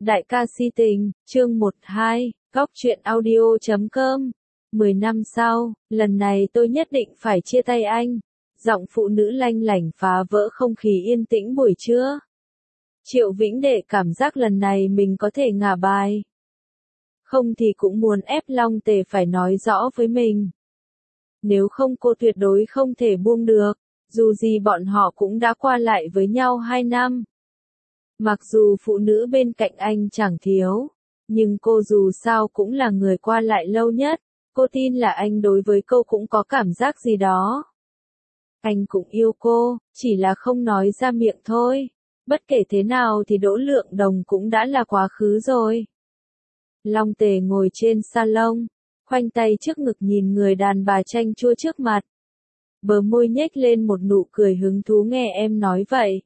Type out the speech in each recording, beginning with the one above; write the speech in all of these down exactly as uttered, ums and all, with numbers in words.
Đại ca si tình, chương một hai, góc truyện audio chấm com. Mười năm sau, lần này tôi nhất định phải chia tay anh. Giọng phụ nữ lanh lảnh phá vỡ không khí yên tĩnh buổi trưa. Triệu Vĩnh Đệ cảm giác lần này mình có thể ngả bài. Không thì cũng muốn ép Long Tề phải nói rõ với mình. Nếu không cô tuyệt đối không thể buông được, dù gì bọn họ cũng đã qua lại với nhau hai năm. Mặc dù phụ nữ bên cạnh anh chẳng thiếu, nhưng cô dù sao cũng là người qua lại lâu nhất, cô tin là anh đối với cô cũng có cảm giác gì đó. Anh cũng yêu cô, chỉ là không nói ra miệng thôi. Bất kể thế nào thì Đỗ Lượng Đồng cũng đã là quá khứ rồi. Long Tề ngồi trên salon, khoanh tay trước ngực nhìn người đàn bà chanh chua trước mặt. Bờ môi nhếch lên một nụ cười hứng thú nghe em nói vậy.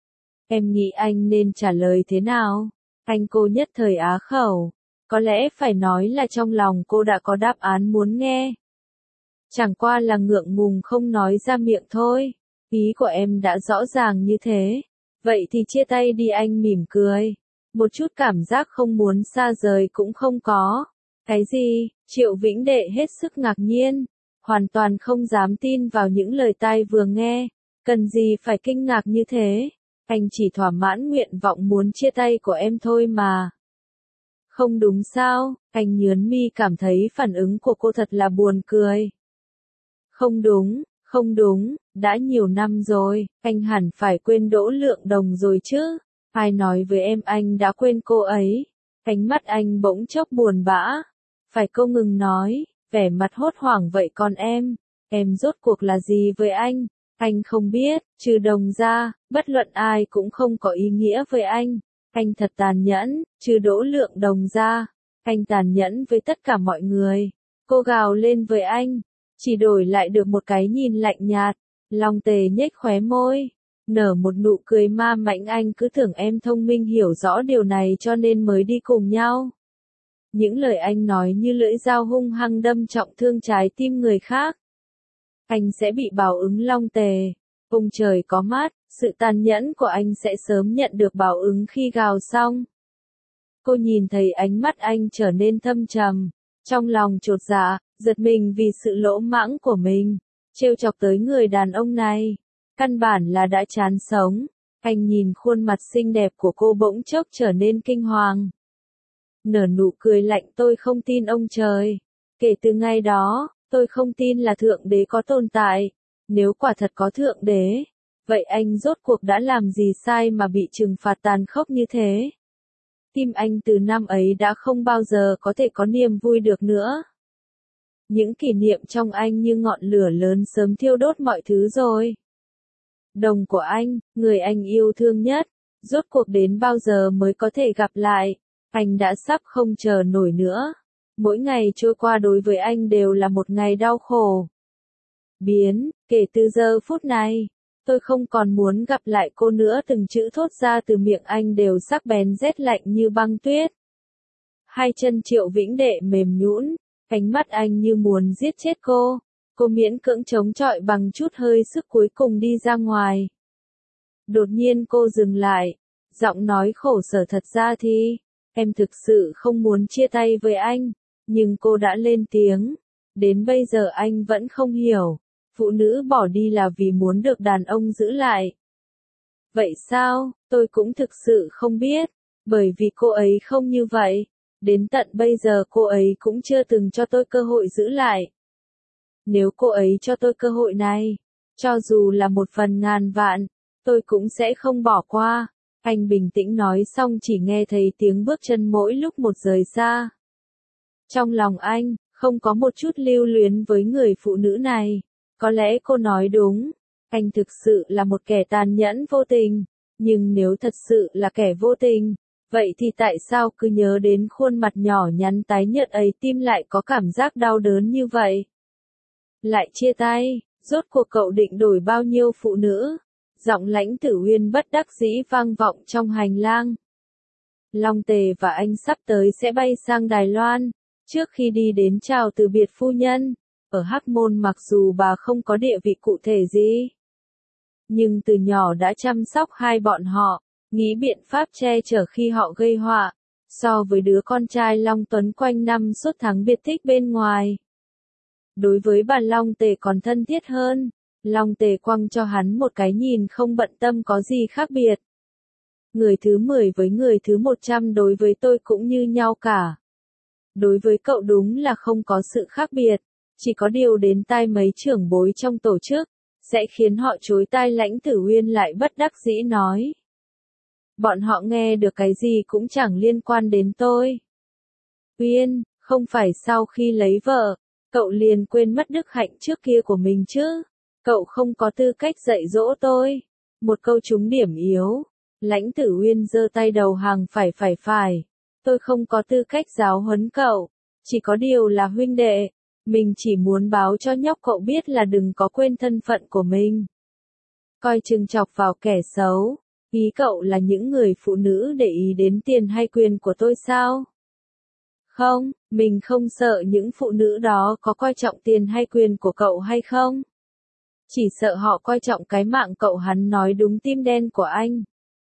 Em nghĩ anh nên trả lời thế nào? Anh cô nhất thời á khẩu. Có lẽ phải nói là trong lòng cô đã có đáp án muốn nghe. Chẳng qua là ngượng ngùng không nói ra miệng thôi. Ý của em đã rõ ràng như thế. Vậy thì chia tay đi, anh mỉm cười. Một chút cảm giác không muốn xa rời cũng không có. Cái gì? Triệu Vĩnh Đệ hết sức ngạc nhiên. Hoàn toàn không dám tin vào những lời tai vừa nghe. Cần gì phải kinh ngạc như thế? Anh chỉ thỏa mãn nguyện vọng muốn chia tay của em thôi mà. Không đúng sao? Anh nhớn mi cảm thấy phản ứng của cô thật là buồn cười. Không đúng, không đúng, đã nhiều năm rồi, anh hẳn phải quên Đỗ Lượng Đồng rồi chứ. Ai nói với em anh đã quên cô ấy? Ánh mắt anh bỗng chốc buồn bã. Phải cô ngừng nói, vẻ mặt hốt hoảng vậy còn em, em rốt cuộc là gì với anh? Anh không biết, trừ Đồng ra, bất luận ai cũng không có ý nghĩa với anh. Anh thật tàn nhẫn, trừ Đỗ Lượng Đồng ra. Anh tàn nhẫn với tất cả mọi người. Cô gào lên với anh, chỉ đổi lại được một cái nhìn lạnh nhạt. Long Tề nhếch khóe môi, nở một nụ cười ma mãnh. Anh cứ tưởng em thông minh hiểu rõ điều này cho nên mới đi cùng nhau. Những lời anh nói như lưỡi dao hung hăng đâm trọng thương trái tim người khác. Anh sẽ bị báo ứng. Long Tề, ông trời có mắt, sự tàn nhẫn của anh sẽ sớm nhận được báo ứng khi gào xong. Cô nhìn thấy ánh mắt anh trở nên thâm trầm, trong lòng chột dạ, giật mình vì sự lỗ mãng của mình, trêu chọc tới người đàn ông này, căn bản là đã chán sống. Anh nhìn khuôn mặt xinh đẹp của cô bỗng chốc trở nên kinh hoàng. Nở nụ cười lạnh, tôi không tin ông trời. Kể từ ngày đó, tôi không tin là Thượng Đế có tồn tại. Nếu quả thật có Thượng Đế, vậy anh rốt cuộc đã làm gì sai mà bị trừng phạt tàn khốc như thế? Tim anh từ năm ấy đã không bao giờ có thể có niềm vui được nữa. Những kỷ niệm trong anh như ngọn lửa lớn sớm thiêu đốt mọi thứ rồi. Đồng của anh, người anh yêu thương nhất, rốt cuộc đến bao giờ mới có thể gặp lại? Anh đã sắp không chờ nổi nữa. Mỗi ngày trôi qua đối với anh đều là một ngày đau khổ. Biến, kể từ giờ phút này, tôi không còn muốn gặp lại cô nữa. Từng chữ thốt ra từ miệng anh đều sắc bén rét lạnh như băng tuyết. Hai chân Triệu Vĩnh Đệ mềm nhũn, ánh mắt anh như muốn giết chết cô. Cô miễn cưỡng chống chọi bằng chút hơi sức cuối cùng đi ra ngoài. Đột nhiên cô dừng lại, giọng nói khổ sở, thật ra thì, em thực sự không muốn chia tay với anh. Nhưng cô đã lên tiếng. Đến bây giờ anh vẫn không hiểu. Phụ nữ bỏ đi là vì muốn được đàn ông giữ lại. Vậy sao? Tôi cũng thực sự không biết. Bởi vì cô ấy không như vậy. Đến tận bây giờ cô ấy cũng chưa từng cho tôi cơ hội giữ lại. Nếu cô ấy cho tôi cơ hội này, cho dù là một phần ngàn vạn, tôi cũng sẽ không bỏ qua. Anh bình tĩnh nói xong chỉ nghe thấy tiếng bước chân mỗi lúc một rời xa. Trong lòng anh, không có một chút lưu luyến với người phụ nữ này. Có lẽ cô nói đúng. Anh thực sự là một kẻ tàn nhẫn vô tình. Nhưng nếu thật sự là kẻ vô tình, vậy thì tại sao cứ nhớ đến khuôn mặt nhỏ nhắn tái nhợt ấy tim lại có cảm giác đau đớn như vậy? Lại chia tay, rốt cuộc cậu định đổi bao nhiêu phụ nữ? Giọng Lãnh Tử Uyên bất đắc dĩ vang vọng trong hành lang. Long Tề và anh sắp tới sẽ bay sang Đài Loan. Trước khi đi đến chào từ biệt phu nhân, ở Hắc Môn mặc dù bà không có địa vị cụ thể gì, nhưng từ nhỏ đã chăm sóc hai bọn họ, nghĩ biện pháp che chở khi họ gây họa, So với đứa con trai Long Tuấn quanh năm suốt tháng biệt tích bên ngoài. Đối với bà Long Tề còn thân thiết hơn, Long Tề quăng cho hắn một cái nhìn không bận tâm có gì khác biệt. Người thứ mười với người thứ một trăm đối với tôi cũng như nhau cả. Đối với cậu đúng là không có sự khác biệt, chỉ có điều đến tai mấy trưởng bối trong tổ chức, sẽ khiến họ chối tai. Lãnh Tử Uyên lại bất đắc dĩ nói. Bọn họ nghe được cái gì cũng chẳng liên quan đến tôi. Uyên, không phải sau khi lấy vợ, cậu liền quên mất đức hạnh trước kia của mình chứ. Cậu không có tư cách dạy dỗ tôi. Một câu trúng điểm yếu. Lãnh Tử Uyên giơ tay đầu hàng phải phải phải. Tôi không có tư cách giáo huấn cậu. Chỉ có điều là huynh đệ. Mình chỉ muốn báo cho nhóc cậu biết là đừng có quên thân phận của mình. Coi chừng chọc vào kẻ xấu. Ý cậu là những người phụ nữ để ý đến tiền hay quyền của tôi sao? Không, mình không sợ những phụ nữ đó có coi trọng tiền hay quyền của cậu hay không. Chỉ sợ họ coi trọng cái mạng cậu. Hắn nói đúng tim đen của anh.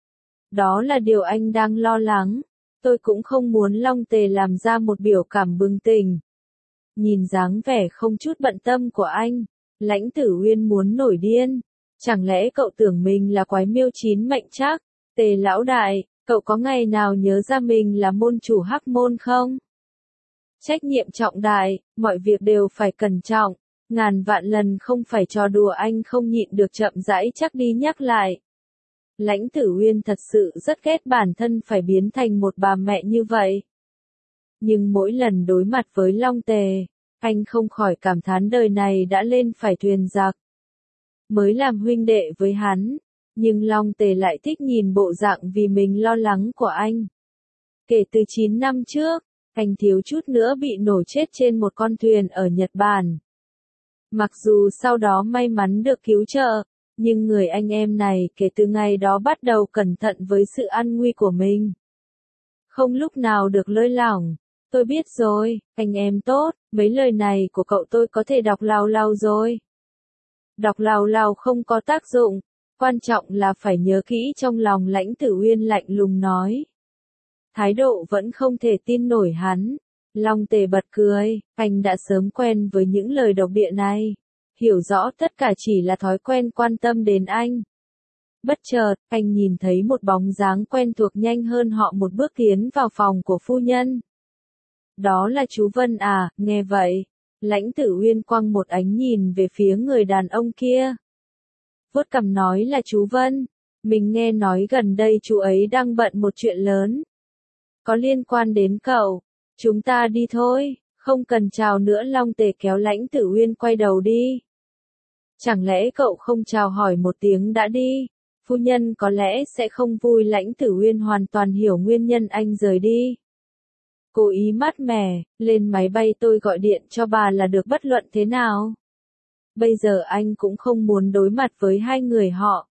Đó là điều anh đang lo lắng. Tôi cũng không muốn Long Tề làm ra một biểu cảm bừng tỉnh. Nhìn dáng vẻ không chút bận tâm của anh, Lãnh Tử Uyên muốn nổi điên. Chẳng lẽ cậu tưởng mình là quái miêu chín mệnh chắc? Tề lão đại, cậu có ngày nào nhớ ra mình là môn chủ Hắc môn không? Trách nhiệm trọng đại, mọi việc đều phải cẩn trọng. Ngàn vạn lần không phải trò đùa. Anh không nhịn được chậm rãi chắc đi nhắc lại. Lãnh Tử Uyên thật sự rất ghét bản thân phải biến thành một bà mẹ như vậy. Nhưng mỗi lần đối mặt với Long Tề, anh không khỏi cảm thán đời này đã lên phải thuyền giặc. Mới làm huynh đệ với hắn, nhưng Long Tề lại thích nhìn bộ dạng vì mình lo lắng của anh. Kể từ chín năm trước, anh thiếu chút nữa bị nổ chết trên một con thuyền ở Nhật Bản. Mặc dù sau đó may mắn được cứu trợ, nhưng người anh em này kể từ ngày đó bắt đầu cẩn thận với sự an nguy của mình. Không lúc nào được lơi lỏng. Tôi biết rồi, anh em tốt, mấy lời này của cậu tôi có thể đọc lào lào rồi. Đọc lào lào không có tác dụng, quan trọng là phải nhớ kỹ trong lòng. Lãnh Tử Uyên lạnh lùng nói. Thái độ vẫn không thể tin nổi hắn. Long Tề bật cười, anh đã sớm quen với những lời độc địa này. Hiểu rõ tất cả chỉ là thói quen quan tâm đến anh. Bất chợt, anh nhìn thấy một bóng dáng quen thuộc nhanh hơn họ một bước tiến vào phòng của phu nhân. Đó là chú Vân à? Nghe vậy, Lãnh Tử Uyên quăng một ánh nhìn về phía người đàn ông kia. Vuốt cằm nói là chú Vân. Mình nghe nói gần đây chú ấy đang bận một chuyện lớn. Có liên quan đến cậu. Chúng ta đi thôi, không cần chào nữa. Long Tề kéo Lãnh Tử Uyên quay đầu đi. Chẳng lẽ cậu không chào hỏi một tiếng đã đi? Phu nhân có lẽ sẽ không vui. Lãnh Tử Uyên hoàn toàn hiểu nguyên nhân anh rời đi. Cố ý mát mẻ, lên máy bay tôi gọi điện cho bà là được. Bất luận thế nào, bây giờ anh cũng không muốn đối mặt với hai người họ.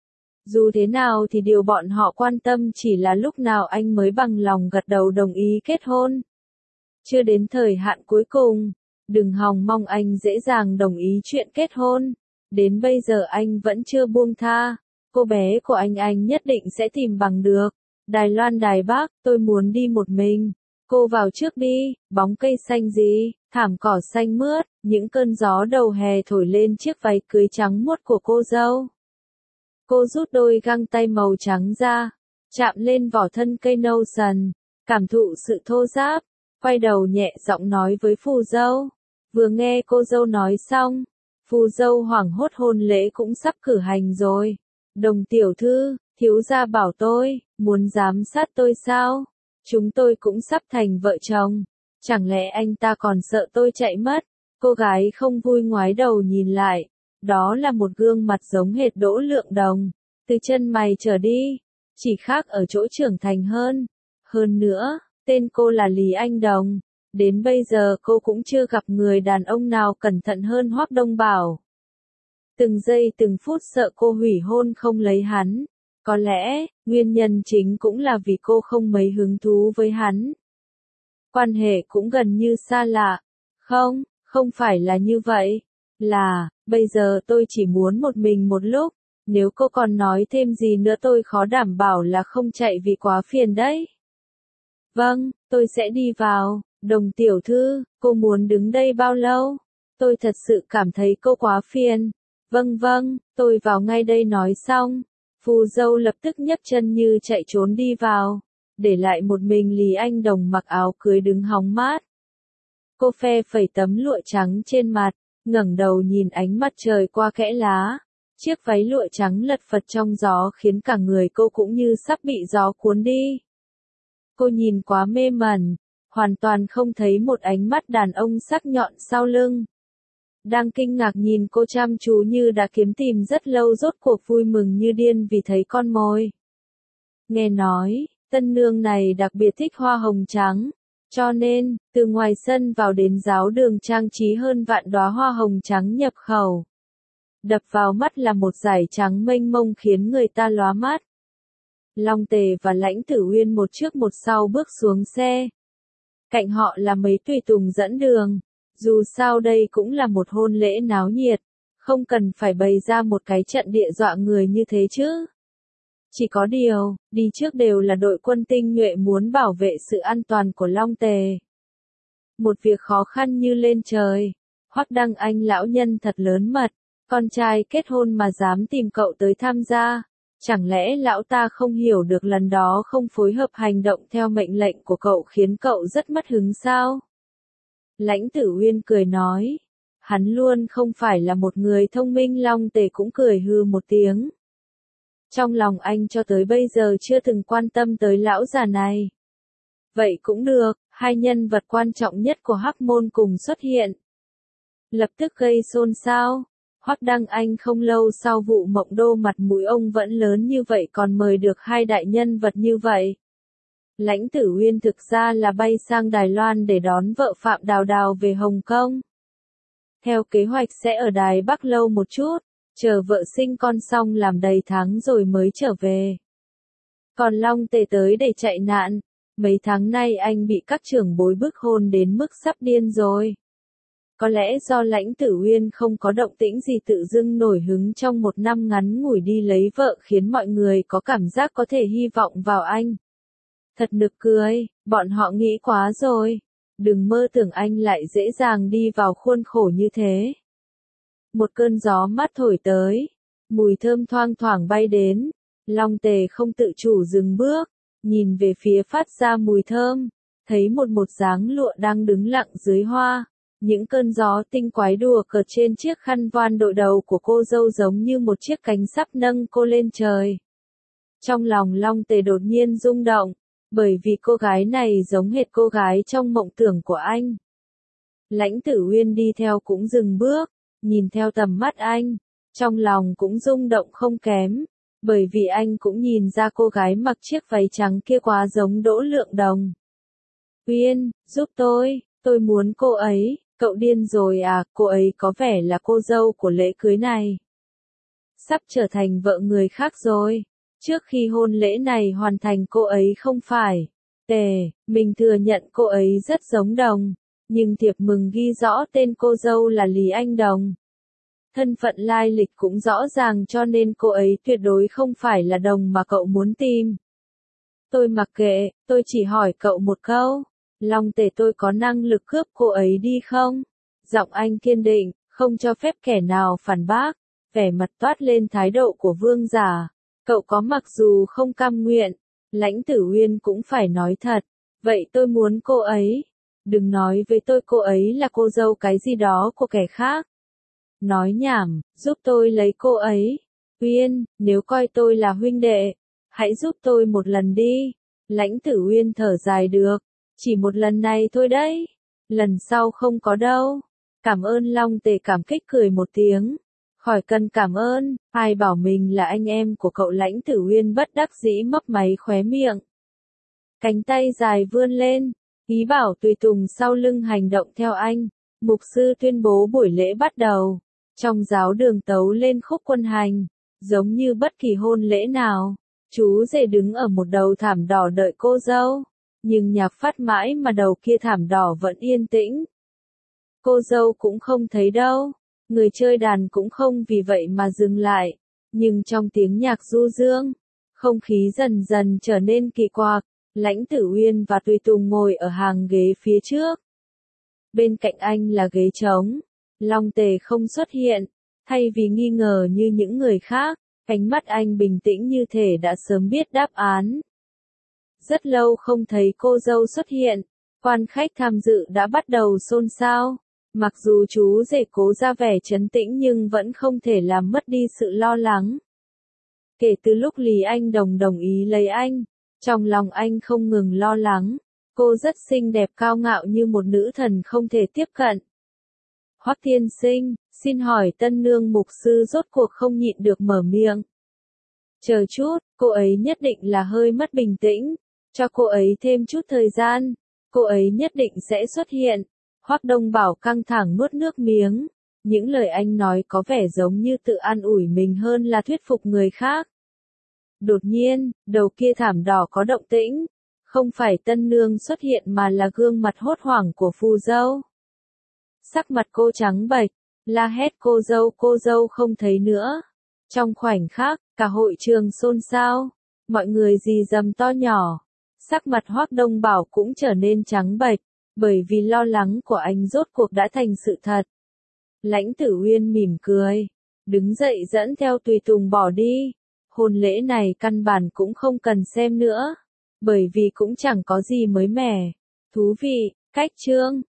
Dù thế nào thì điều bọn họ quan tâm chỉ là lúc nào anh mới bằng lòng gật đầu đồng ý kết hôn. Chưa đến thời hạn cuối cùng, đừng hòng mong anh dễ dàng đồng ý chuyện kết hôn. Đến bây giờ anh vẫn chưa buông tha. Cô bé của anh anh nhất định sẽ tìm bằng được. Đài Loan Đài Bắc, tôi muốn đi một mình. Cô vào trước đi. Bóng cây xanh gì, thảm cỏ xanh mướt, những cơn gió đầu hè thổi lên chiếc váy cưới trắng muốt của cô dâu. Cô rút đôi găng tay màu trắng ra, chạm lên vỏ thân cây nâu sần, cảm thụ sự thô ráp, quay đầu nhẹ giọng nói với phù dâu. Vừa nghe cô dâu nói xong, phù dâu hoảng hốt. Hôn lễ cũng sắp cử hành rồi. Đồng tiểu thư, thiếu gia bảo tôi, muốn giám sát tôi sao? Chúng tôi cũng sắp thành vợ chồng. Chẳng lẽ anh ta còn sợ tôi chạy mất? Cô gái không vui ngoái đầu nhìn lại. Đó là một gương mặt giống hệt Đỗ Lượng Đồng. Từ chân mày trở đi, chỉ khác ở chỗ trưởng thành hơn. Hơn nữa, tên cô là Lý Anh Đồng. Đến bây giờ cô cũng chưa gặp người đàn ông nào cẩn thận hơn Hoắc Đông Bảo. Từng giây từng phút sợ cô hủy hôn không lấy hắn. Có lẽ, nguyên nhân chính cũng là vì cô không mấy hứng thú với hắn. Quan hệ cũng gần như xa lạ. Không, không phải là như vậy. Là, bây giờ tôi chỉ muốn một mình một lúc. Nếu cô còn nói thêm gì nữa tôi khó đảm bảo là không chạy vì quá phiền đấy. Vâng, tôi sẽ đi vào. Đồng tiểu thư, cô muốn đứng đây bao lâu? Tôi thật sự cảm thấy cô quá phiền. Vâng vâng, tôi vào ngay đây nói xong. Phù dâu lập tức nhấc chân như chạy trốn đi vào, để lại một mình Lý Anh Đồng mặc áo cưới đứng hóng mát. Cô phe phẩy tấm lụa trắng trên mặt, ngẩng đầu nhìn ánh mặt trời qua kẽ lá. Chiếc váy lụa trắng lật phật trong gió khiến cả người cô cũng như sắp bị gió cuốn đi. Cô nhìn quá mê mẩn, hoàn toàn không thấy một ánh mắt đàn ông sắc nhọn sau lưng. Đang kinh ngạc nhìn cô chăm chú như đã kiếm tìm rất lâu, rốt cuộc vui mừng như điên vì thấy con mồi. Nghe nói, tân nương này đặc biệt thích hoa hồng trắng, cho nên, từ ngoài sân vào đến giáo đường trang trí hơn vạn đóa hoa hồng trắng nhập khẩu. Đập vào mắt là một dải trắng mênh mông khiến người ta lóa mắt. Long Tề và Lãnh Tử Uyên một trước một sau bước xuống xe. Cạnh họ là mấy tùy tùng dẫn đường. Dù sao đây cũng là một hôn lễ náo nhiệt, không cần phải bày ra một cái trận địa dọa người như thế chứ. Chỉ có điều, đi trước đều là đội quân tinh nhuệ muốn bảo vệ sự an toàn của Long Tề. Một việc khó khăn như lên trời. Hoắc Đăng Anh lão nhân thật lớn mật, con trai kết hôn mà dám tìm cậu tới tham gia. Chẳng lẽ lão ta không hiểu được lần đó không phối hợp hành động theo mệnh lệnh của cậu khiến cậu rất mất hứng sao? Lãnh Tử Uyên cười nói. Hắn luôn không phải là một người thông minh. Long Tề cũng cười hư một tiếng. Trong lòng anh cho tới bây giờ chưa từng quan tâm tới lão già này. Vậy cũng được, hai nhân vật quan trọng nhất của Hắc Môn cùng xuất hiện. Lập tức gây xôn xao. Hoắc Đăng Anh không lâu sau vụ Mộng Đô mặt mũi ông vẫn lớn như vậy còn mời được hai đại nhân vật như vậy. Lãnh Tử Uyên thực ra là bay sang Đài Loan để đón vợ Phạm Đào Đào về Hồng Kông. Theo kế hoạch sẽ ở Đài Bắc lâu một chút, chờ vợ sinh con xong làm đầy tháng rồi mới trở về. Còn Long Tề tới để chạy nạn, mấy tháng nay anh bị các trưởng bối bức hôn đến mức sắp điên rồi. Có lẽ do Lãnh Tử Uyên không có động tĩnh gì tự dưng nổi hứng trong một năm ngắn ngủi đi lấy vợ khiến mọi người có cảm giác có thể hy vọng vào anh. Thật nực cười, bọn họ nghĩ quá rồi. Đừng mơ tưởng anh lại dễ dàng đi vào khuôn khổ như thế. Một cơn gió mát thổi tới, mùi thơm thoang thoảng bay đến. Long Tề không tự chủ dừng bước, nhìn về phía phát ra mùi thơm, thấy một một dáng lụa đang đứng lặng dưới hoa. Những cơn gió tinh quái đùa cợt trên chiếc khăn voan đội đầu của cô dâu giống như một chiếc cánh sắp nâng cô lên trời. Trong lòng Long Tề đột nhiên rung động, bởi vì cô gái này giống hệt cô gái trong mộng tưởng của anh. Lãnh Tử Uyên đi theo cũng dừng bước, nhìn theo tầm mắt anh, trong lòng cũng rung động không kém, bởi vì anh cũng nhìn ra cô gái mặc chiếc váy trắng kia quá giống Đỗ Lượng Đồng. Uyên, giúp tôi, tôi muốn cô ấy. Cậu điên rồi à, cô ấy có vẻ là cô dâu của lễ cưới này. Sắp trở thành vợ người khác rồi. Trước khi hôn lễ này hoàn thành cô ấy không phải. Tề, mình thừa nhận cô ấy rất giống Đồng. Nhưng thiệp mừng ghi rõ tên cô dâu là Lý Anh Đồng. Thân phận lai lịch cũng rõ ràng cho nên cô ấy tuyệt đối không phải là Đồng mà cậu muốn tìm. Tôi mặc kệ, tôi chỉ hỏi cậu một câu. Long Tề tôi có năng lực cướp cô ấy đi không? Giọng anh kiên định, không cho phép kẻ nào phản bác, vẻ mặt toát lên thái độ của vương giả. Cậu có mặc dù không cam nguyện, Lãnh Tử Uyên cũng phải nói thật. Vậy tôi muốn cô ấy. Đừng nói với tôi cô ấy là cô dâu cái gì đó của kẻ khác. Nói nhảm, giúp tôi lấy cô ấy. Uyên, nếu coi tôi là huynh đệ, hãy giúp tôi một lần đi. Lãnh Tử Uyên thở dài được. Chỉ một lần này thôi đấy. Lần sau không có đâu. Cảm ơn. Long Tề cảm kích cười một tiếng. Khỏi cần cảm ơn, ai bảo mình là anh em của cậu. Lãnh Tử Uyên bất đắc dĩ mấp máy khóe miệng. Cánh tay dài vươn lên, ý bảo tùy tùng sau lưng hành động theo anh. Mục sư tuyên bố buổi lễ bắt đầu. Trong giáo đường tấu lên khúc quân hành, giống như bất kỳ hôn lễ nào. Chú rể đứng ở một đầu thảm đỏ đợi cô dâu. Nhưng nhạc phát mãi mà đầu kia thảm đỏ vẫn yên tĩnh. Cô dâu cũng không thấy đâu, người chơi đàn cũng không vì vậy mà dừng lại. Nhưng trong tiếng nhạc du dương, không khí dần dần trở nên kỳ quặc, Lãnh Tử Uyên và Tùy Tùng ngồi ở hàng ghế phía trước. Bên cạnh anh là ghế trống. Long Tề không xuất hiện, thay vì nghi ngờ như những người khác, ánh mắt anh bình tĩnh như thể đã sớm biết đáp án. Rất lâu không thấy cô dâu xuất hiện, quan khách tham dự đã bắt đầu xôn xao. Mặc dù chú rể cố ra vẻ trấn tĩnh nhưng vẫn không thể làm mất đi sự lo lắng. Kể từ lúc Lý Anh Đồng đồng ý lấy anh, trong lòng anh không ngừng lo lắng. Cô rất xinh đẹp cao ngạo như một nữ thần không thể tiếp cận. Hoắc tiên sinh, xin hỏi tân nương mục sư rốt cuộc không nhịn được mở miệng. Chờ chút, cô ấy nhất định là hơi mất bình tĩnh. Cho cô ấy thêm chút thời gian. Cô ấy nhất định sẽ xuất hiện. Hoắc Đông Bảo căng thẳng nuốt nước miếng. Những lời anh nói có vẻ giống như tự an ủi mình hơn là thuyết phục người khác. Đột nhiên, đầu kia thảm đỏ có động tĩnh. Không phải tân nương xuất hiện mà là gương mặt hốt hoảng của phù dâu. Sắc mặt cô trắng bệch, la hét cô dâu cô dâu không thấy nữa. Trong khoảnh khắc, cả hội trường xôn xao, mọi người rì rầm to nhỏ. Sắc mặt Hoắc Đông Bảo cũng trở nên trắng bệch, bởi vì lo lắng của anh rốt cuộc đã thành sự thật. Lãnh Tử Uyên mỉm cười, đứng dậy dẫn theo tùy tùng bỏ đi. Hôn lễ này căn bản cũng không cần xem nữa, bởi vì cũng chẳng có gì mới mẻ, thú vị. Cách chương